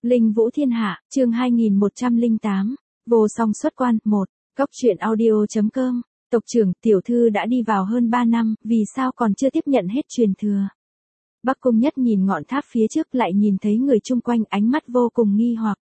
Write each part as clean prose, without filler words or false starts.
Linh Vũ Thiên Hạ, chương 2108, Vô Song xuất quan, 1, Cốc truyện audio.com, tộc trưởng, tiểu thư đã đi vào hơn 3 năm, vì sao còn chưa tiếp nhận hết truyền thừa. Bắc Cung Nhất nhìn ngọn tháp phía trước lại nhìn thấy người chung quanh, ánh mắt vô cùng nghi hoặc.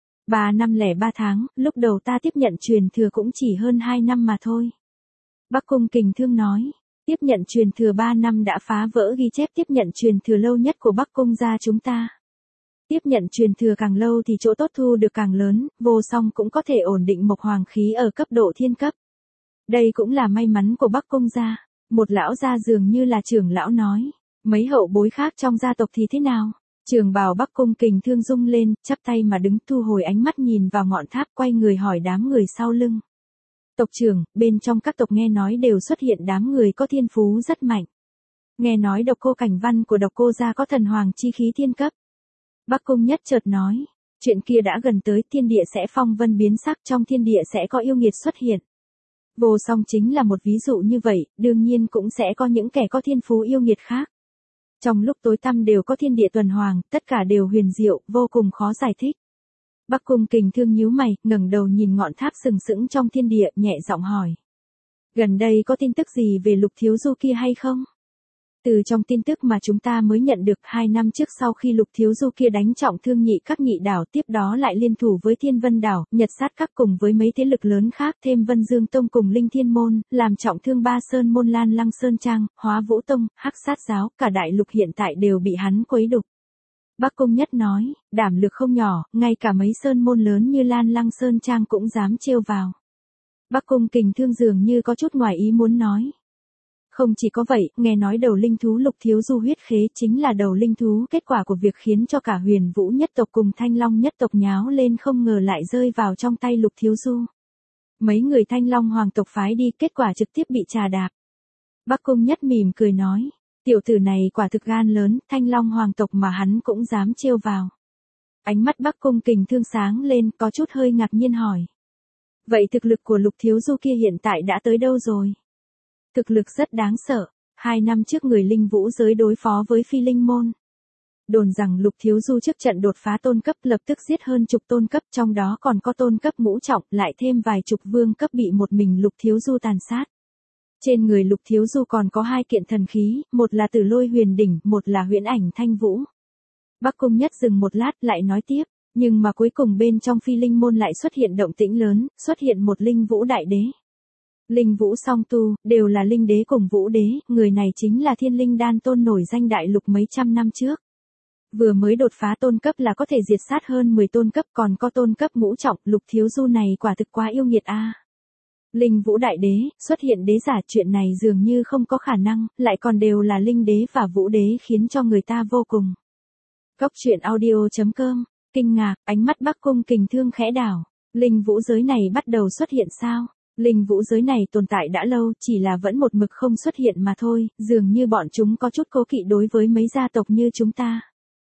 3 năm lẻ 3 tháng, lúc đầu ta tiếp nhận truyền thừa cũng chỉ hơn 2 năm mà thôi. Bắc Cung Kình Thương nói, tiếp nhận truyền thừa 3 năm đã phá vỡ ghi chép tiếp nhận truyền thừa lâu nhất của Bắc Cung gia chúng ta. Tiếp nhận truyền thừa càng lâu thì chỗ tốt thu được càng lớn, Vô Song cũng có thể ổn định mộc hoàng khí ở cấp độ thiên cấp. Đây cũng là may mắn của Bắc Cung gia. Một lão gia dường như là trưởng lão nói, mấy hậu bối khác trong gia tộc thì thế nào? Trường bào Bắc Cung Kình Thương rung lên, chắp tay mà đứng, thu hồi ánh mắt nhìn vào ngọn tháp, quay người hỏi đám người sau lưng. Tộc trưởng, bên trong các tộc nghe nói đều xuất hiện đám người có thiên phú rất mạnh. Nghe nói Độc Cô Cảnh Văn của Độc Cô gia có thần hoàng chi khí thiên cấp. Bắc Cung Nhất chợt nói, chuyện kia đã gần tới, thiên địa sẽ phong vân biến sắc, trong thiên địa sẽ có yêu nghiệt xuất hiện. Vô Song chính là một ví dụ như vậy, đương nhiên cũng sẽ có những kẻ có thiên phú yêu nghiệt khác. Trong lúc tối tăm đều có thiên địa tuần hoàn, tất cả đều huyền diệu, vô cùng khó giải thích. Bắc Cung Kình Thương nhíu mày, ngẩng đầu nhìn ngọn tháp sừng sững trong thiên địa, nhẹ giọng hỏi. Gần đây có tin tức gì về Lục Thiếu Du kia hay không? Từ trong tin tức mà chúng ta mới nhận được, 2 năm trước sau khi Lục Thiếu Du kia đánh trọng thương Nhị Các Nhị đảo, tiếp đó lại liên thủ với Thiên Vân đảo, Nhật Sát Các cùng với mấy thế lực lớn khác, thêm Vân Dương Tông cùng Linh Thiên môn, làm trọng thương Ba Sơn môn, Lan Lăng Sơn Trang, Hóa Vũ Tông, Hắc Sát giáo, cả đại lục hiện tại đều bị hắn quấy đục. Bắc Cung Nhất nói, đảm lực không nhỏ, ngay cả mấy sơn môn lớn như Lan Lăng Sơn Trang cũng dám trêu vào. Bắc Cung Kình Thương dường như có chút ngoài ý muốn nói. Không chỉ có vậy, nghe nói đầu linh thú Lục Thiếu Du huyết khế chính là đầu linh thú, kết quả của việc khiến cho cả Huyền Vũ nhất tộc cùng Thanh Long nhất tộc nháo lên, không ngờ lại rơi vào trong tay Lục Thiếu Du. Mấy người Thanh Long hoàng tộc phái đi, kết quả trực tiếp bị trà đạp. Bắc Cung Nhất mỉm cười nói, tiểu tử này quả thực gan lớn, Thanh Long hoàng tộc mà hắn cũng dám trêu vào. Ánh mắt Bắc Cung Kình Thương sáng lên, có chút hơi ngạc nhiên hỏi. Vậy thực lực của Lục Thiếu Du kia hiện tại đã tới đâu rồi? Thực lực rất đáng sợ, 2 năm trước người linh vũ giới đối phó với phi linh môn. Đồn rằng Lục Thiếu Du trước trận đột phá tôn cấp lập tức giết hơn chục tôn cấp, trong đó còn có tôn cấp ngũ trọng, lại thêm vài chục vương cấp bị một mình Lục Thiếu Du tàn sát. Trên người Lục Thiếu Du còn có 2 kiện thần khí, một là Tử Lôi Huyền Đỉnh, một là Huyễn Ảnh Thanh Vũ. Bắc Cung Nhất dừng một lát lại nói tiếp, nhưng mà cuối cùng bên trong phi linh môn lại xuất hiện động tĩnh lớn, xuất hiện một linh vũ đại đế. Linh vũ song tu, đều là linh đế cùng vũ đế, người này chính là Thiên Linh Đan Tôn nổi danh đại lục mấy trăm năm trước. Vừa mới đột phá tôn cấp là có thể diệt sát hơn 10 tôn cấp, còn có tôn cấp ngũ trọng, Lục Thiếu Du này quả thực quá yêu nghiệt a. Linh vũ đại đế, xuất hiện đế giả, chuyện này dường như không có khả năng, lại còn đều là linh đế và vũ đế, khiến cho người ta vô cùng. Cốc truyện audio.com, kinh ngạc, ánh mắt Bắc Cung Kình Thương khẽ đảo, linh vũ giới này bắt đầu xuất hiện sao? Linh vũ giới này tồn tại đã lâu, chỉ là vẫn một mực không xuất hiện mà thôi, dường như bọn chúng có chút cố kỵ đối với mấy gia tộc như chúng ta.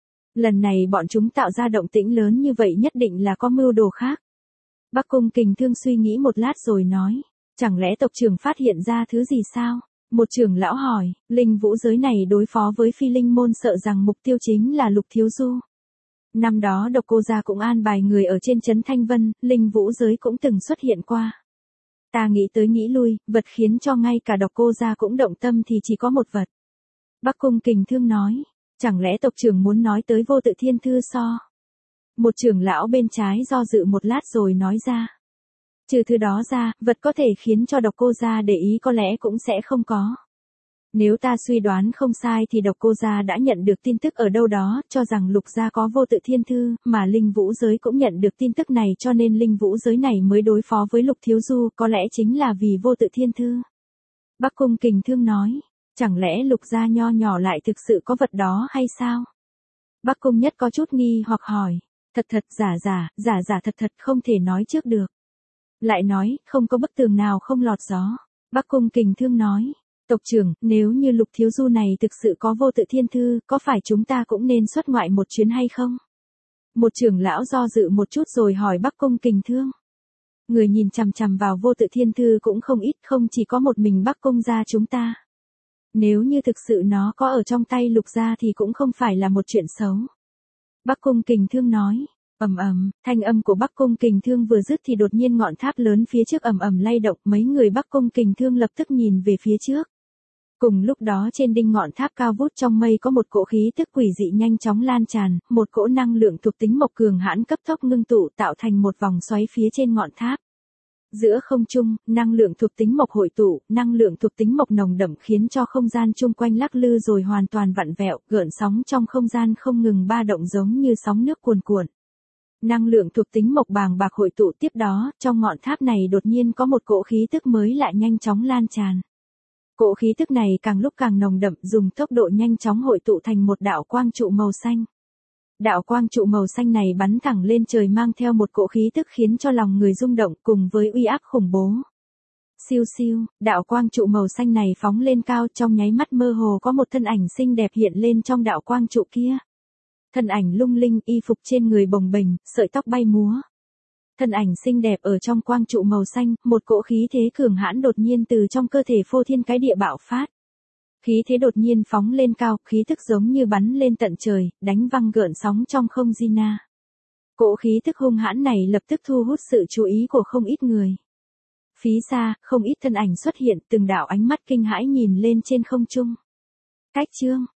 Lần này bọn chúng tạo ra động tĩnh lớn như vậy nhất định là có mưu đồ khác. Bắc Cung Kình Thương suy nghĩ một lát rồi nói, chẳng lẽ tộc trưởng phát hiện ra thứ gì sao? Một trưởng lão hỏi, linh vũ giới này đối phó với phi linh môn sợ rằng mục tiêu chính là Lục Thiếu Du. Năm đó Độc Cô gia cũng an bài người ở trên trấn Thanh Vân, linh vũ giới cũng từng xuất hiện qua. Ta nghĩ tới nghĩ lui, vật khiến cho ngay cả Độc Cô gia cũng động tâm thì chỉ có một vật. Bắc Cung Kình Thương nói, chẳng lẽ tộc trưởng muốn nói tới Vô Tự Thiên Thư so? Một trưởng lão bên trái do dự một lát rồi nói ra. Trừ thứ đó ra, vật có thể khiến cho Độc Cô gia để ý có lẽ cũng sẽ không có. Nếu ta suy đoán không sai thì Độc Cô gia đã nhận được tin tức ở đâu đó, cho rằng Lục gia có Vô Tự Thiên Thư, mà linh vũ giới cũng nhận được tin tức này, cho nên linh vũ giới này mới đối phó với Lục Thiếu Du, có lẽ chính là vì Vô Tự Thiên Thư. Bắc Cung Kình Thương nói, chẳng lẽ Lục gia nho nhỏ lại thực sự có vật đó hay sao? Bắc Cung Nhất có chút nghi hoặc hỏi, thật thật giả thật không thể nói trước được. Lại nói, không có bức tường nào không lọt gió. Bắc Cung Kình Thương nói, tộc trưởng, nếu như Lục Thiếu Du này thực sự có Vô Tự Thiên Thư, có phải chúng ta cũng nên xuất ngoại một chuyến hay không? Một trưởng lão do dự một chút rồi hỏi Bắc Cung Kình Thương. Người nhìn chằm chằm vào Vô Tự Thiên Thư cũng không ít, không chỉ có một mình Bắc Cung gia chúng ta. Nếu như thực sự nó có ở trong tay Lục gia thì cũng không phải là một chuyện xấu. Bắc Cung Kình Thương nói, Ầm ầm, thanh âm của Bắc Cung Kình Thương vừa dứt thì đột nhiên ngọn tháp lớn phía trước ầm ầm lay động, mấy người Bắc Cung Kình Thương lập tức nhìn về phía trước. Cùng lúc đó trên đỉnh ngọn tháp cao vút trong mây có một cỗ khí tức quỷ dị nhanh chóng lan tràn, một cỗ năng lượng thuộc tính mộc cường hãn cấp tốc ngưng tụ tạo thành một vòng xoáy phía trên ngọn tháp. Giữa không trung, năng lượng thuộc tính mộc hội tụ, năng lượng thuộc tính mộc nồng đậm khiến cho không gian chung quanh lắc lư rồi hoàn toàn vặn vẹo, gợn sóng trong không gian không ngừng ba động giống như sóng nước cuồn cuộn. Năng lượng thuộc tính mộc bàng bạc hội tụ tiếp đó, trong ngọn tháp này đột nhiên có một cỗ khí tức mới lại nhanh chóng lan tràn. Cỗ khí tức này càng lúc càng nồng đậm, dùng tốc độ nhanh chóng hội tụ thành một đạo quang trụ màu xanh. Đạo quang trụ màu xanh này bắn thẳng lên trời mang theo một cỗ khí tức khiến cho lòng người rung động cùng với uy áp khủng bố. Siêu siêu, đạo quang trụ màu xanh này phóng lên cao, trong nháy mắt mơ hồ có một thân ảnh xinh đẹp hiện lên trong đạo quang trụ kia. Thân ảnh lung linh, y phục trên người bồng bềnh, sợi tóc bay múa. Thân ảnh xinh đẹp ở trong quang trụ màu xanh, một cỗ khí thế cường hãn đột nhiên từ trong cơ thể phô thiên cái địa bạo phát. Khí thế đột nhiên phóng lên cao, khí thức giống như bắn lên tận trời, đánh văng gợn sóng trong không gian. Cỗ khí thức hung hãn này lập tức thu hút sự chú ý của không ít người. Phía xa, không ít thân ảnh xuất hiện, từng đạo ánh mắt kinh hãi nhìn lên trên không trung. Cách chương